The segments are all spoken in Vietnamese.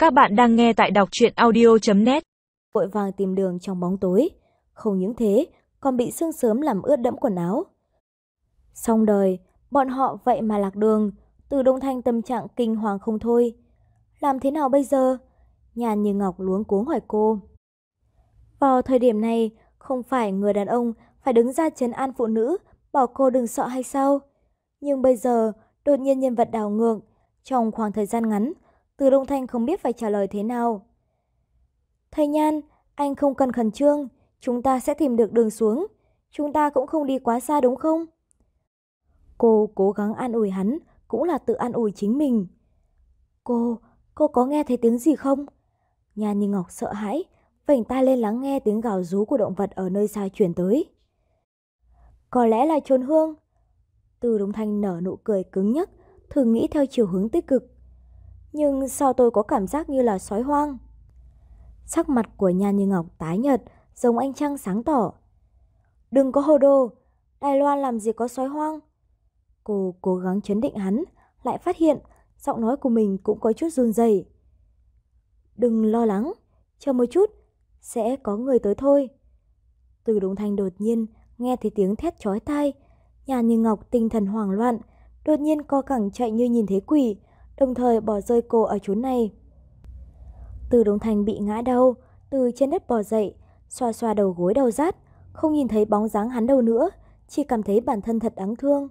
Các bạn đang nghe tại đọc truyện audio.net. Vội vàng tìm đường trong bóng tối. Không những thế, còn bị sương sớm làm ướt đẫm quần áo. Xong đời, bọn họ vậy mà lạc đường. Từ Đông Thanh tâm trạng kinh hoàng không thôi. Làm thế nào bây giờ? Nhàn Như Ngọc luống cuống hỏi cô. Vào thời điểm này, không phải người đàn ông phải đứng ra trấn an phụ nữ, bảo cô đừng sợ hay sao? Nhưng bây giờ, đột nhiên nhân vật đảo ngược. Trong khoảng thời gian ngắn, Từ Đông Thanh không biết phải trả lời thế nào. Thầy Nhan, anh không cần khẩn trương, chúng ta sẽ tìm được đường xuống. Chúng ta cũng không đi quá xa đúng không? Cô cố gắng an ủi hắn, cũng là tự an ủi chính mình. Cô có nghe thấy tiếng gì không? Nhan Như Ngọc sợ hãi, vểnh tai lên lắng nghe tiếng gào rú của động vật ở nơi xa truyền tới. Có lẽ là chồn hương. Từ Đông Thanh nở nụ cười cứng nhắc, thử nghĩ theo chiều hướng tích cực. Nhưng sao tôi có cảm giác như là sói hoang? Sắc mặt của Nhan Như Ngọc tái nhợt, giống ánh trăng sáng tỏ. Đừng có hồ đồ, Đài Loan làm gì có sói hoang. Cô cố gắng trấn định hắn, lại phát hiện giọng nói của mình cũng có chút run rẩy. Đừng lo lắng, chờ một chút, sẽ có người tới thôi. Từ Đông Thanh đột nhiên nghe thấy tiếng thét chói tai, Nhan Như Ngọc tinh thần hoảng loạn, đột nhiên co cẳng chạy như nhìn thấy quỷ, đồng thời bỏ rơi cô ở chốn này. Từ Đông Thanh bị ngã đau, từ trên đất bò dậy, xoa xoa đầu gối đau rát, không nhìn thấy bóng dáng hắn đâu nữa, chỉ cảm thấy bản thân thật đáng thương.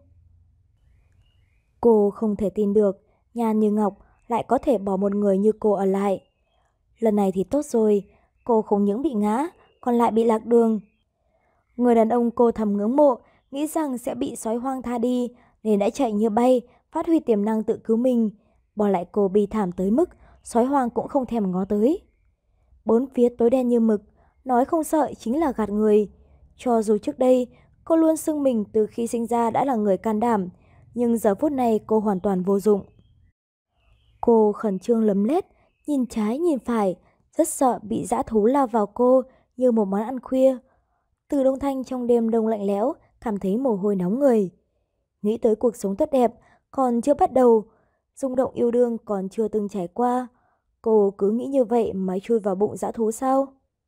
Cô không thể tin được, Nhan Như Ngọc lại có thể bỏ một người như cô ở lại. Lần này thì tốt rồi, cô không những bị ngã, còn lại bị lạc đường. Người đàn ông cô thầm ngưỡng mộ, nghĩ rằng sẽ bị sói hoang tha đi, nên đã chạy như bay, phát huy tiềm năng tự cứu mình, bỏ lại cô bi thảm tới mức sói hoang cũng không thèm ngó tới. Bốn phía tối đen như mực, nói không sợ chính là gạt người. Cho dù trước đây cô luôn xưng mình từ khi sinh ra đã là người can đảm, nhưng giờ phút này cô hoàn toàn vô dụng. Cô khẩn trương lấm lét, nhìn trái nhìn phải, rất sợ bị dã thú lao vào cô như một món ăn khuya. Từ Đông Thanh trong đêm đông lạnh lẽo, cảm thấy mồ hôi nóng người. Nghĩ tới cuộc sống tốt đẹp còn chưa bắt đầu, rung động yêu đương còn chưa từng trải qua. Cô cứ nghĩ như vậy mới chui vào bụng dã thú sao?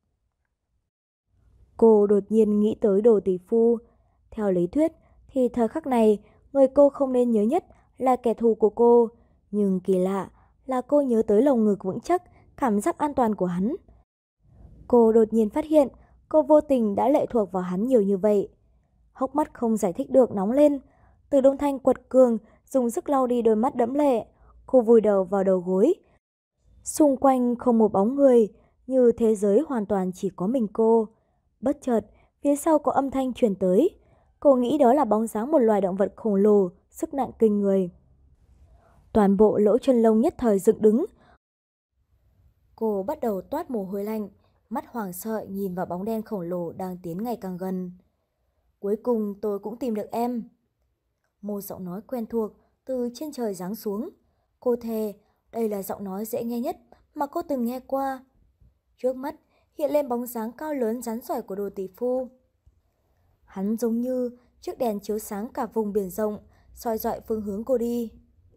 Cô đột nhiên nghĩ tới Đồ tỷ phu. Theo lý thuyết thì thời khắc này người cô không nên nhớ nhất là kẻ thù của cô. Nhưng kỳ lạ là cô nhớ tới lồng ngực vững chắc, cảm giác an toàn của hắn. Cô đột nhiên phát hiện cô vô tình đã lệ thuộc vào hắn nhiều như vậy. Hốc mắt không giải thích được nóng lên. Từ Đông Thanh quật cường dùng sức lau đi đôi mắt đẫm lệ. Cô vùi đầu vào đầu gối. Xung quanh không một bóng người, như thế giới hoàn toàn chỉ có mình cô. Bất chợt, phía sau có âm thanh truyền tới. Cô nghĩ đó là bóng dáng một loài động vật khổng lồ, sức nặng kinh người. Toàn bộ lỗ chân lông nhất thời dựng đứng. Cô bắt đầu toát mồ hôi lạnh, mắt hoảng sợ nhìn vào bóng đen khổng lồ đang tiến ngày càng gần. Cuối cùng tôi cũng tìm được em. Một giọng nói quen thuộc từ trên trời giáng xuống. Cô thề đây là giọng nói dễ nghe nhất mà cô từng nghe qua. Trước mắt hiện lên bóng dáng cao lớn rắn giỏi của Đồ tỷ phu. Hắn giống như chiếc đèn chiếu sáng cả vùng biển rộng, soi rọi phương hướng cô đi.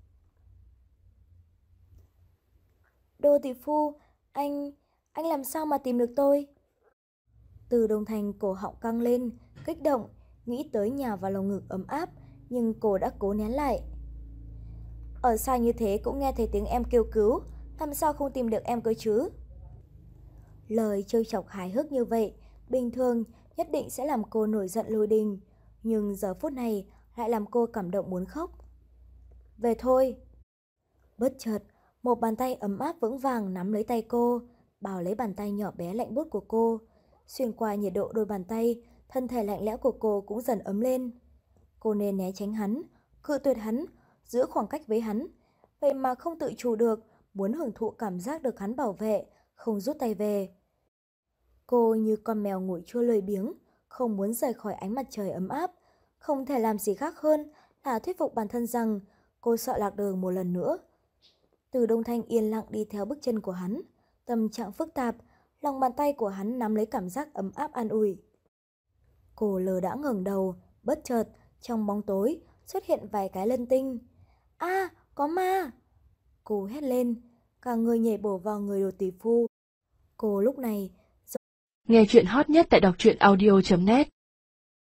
Đồ tỷ phu, anh làm sao mà tìm được tôi? Từ Đông Thành cổ họng căng lên, kích động, nghĩ tới nhào vào lồng ngực ấm áp, nhưng cô đã cố nén lại. Ở xa như thế cũng nghe thấy tiếng em kêu cứu, làm sao không tìm được em cơ chứ? Lời trêu chọc hài hước như vậy, bình thường nhất định sẽ làm cô nổi giận lôi đình, nhưng giờ phút này lại làm cô cảm động muốn khóc. Về thôi. Bất chợt, một bàn tay ấm áp vững vàng nắm lấy tay cô, bào lấy bàn tay nhỏ bé lạnh buốt của cô. Xuyên qua nhiệt độ đôi bàn tay, thân thể lạnh lẽo của cô cũng dần ấm lên. Cô nên né tránh hắn, cự tuyệt hắn, giữ khoảng cách với hắn. Vậy mà không tự chủ được, muốn hưởng thụ cảm giác được hắn bảo vệ, không rút tay về. Cô như con mèo ngủi chua lười biếng, không muốn rời khỏi ánh mặt trời ấm áp. Không thể làm gì khác hơn là thuyết phục bản thân rằng cô sợ lạc đường một lần nữa. Từ Đông Thanh yên lặng đi theo bước chân của hắn, tâm trạng phức tạp, lòng bàn tay của hắn nắm lấy cảm giác ấm áp an ủi. Cô lờ đã ngẩng đầu, bất chợt trong bóng tối xuất hiện vài cái lân tinh. A, có ma! Cô hét lên, cả người nhảy bổ vào người đồ tỷ phu. Cô lúc này Nghe chuyện hot nhất tại đọc truyện audio.net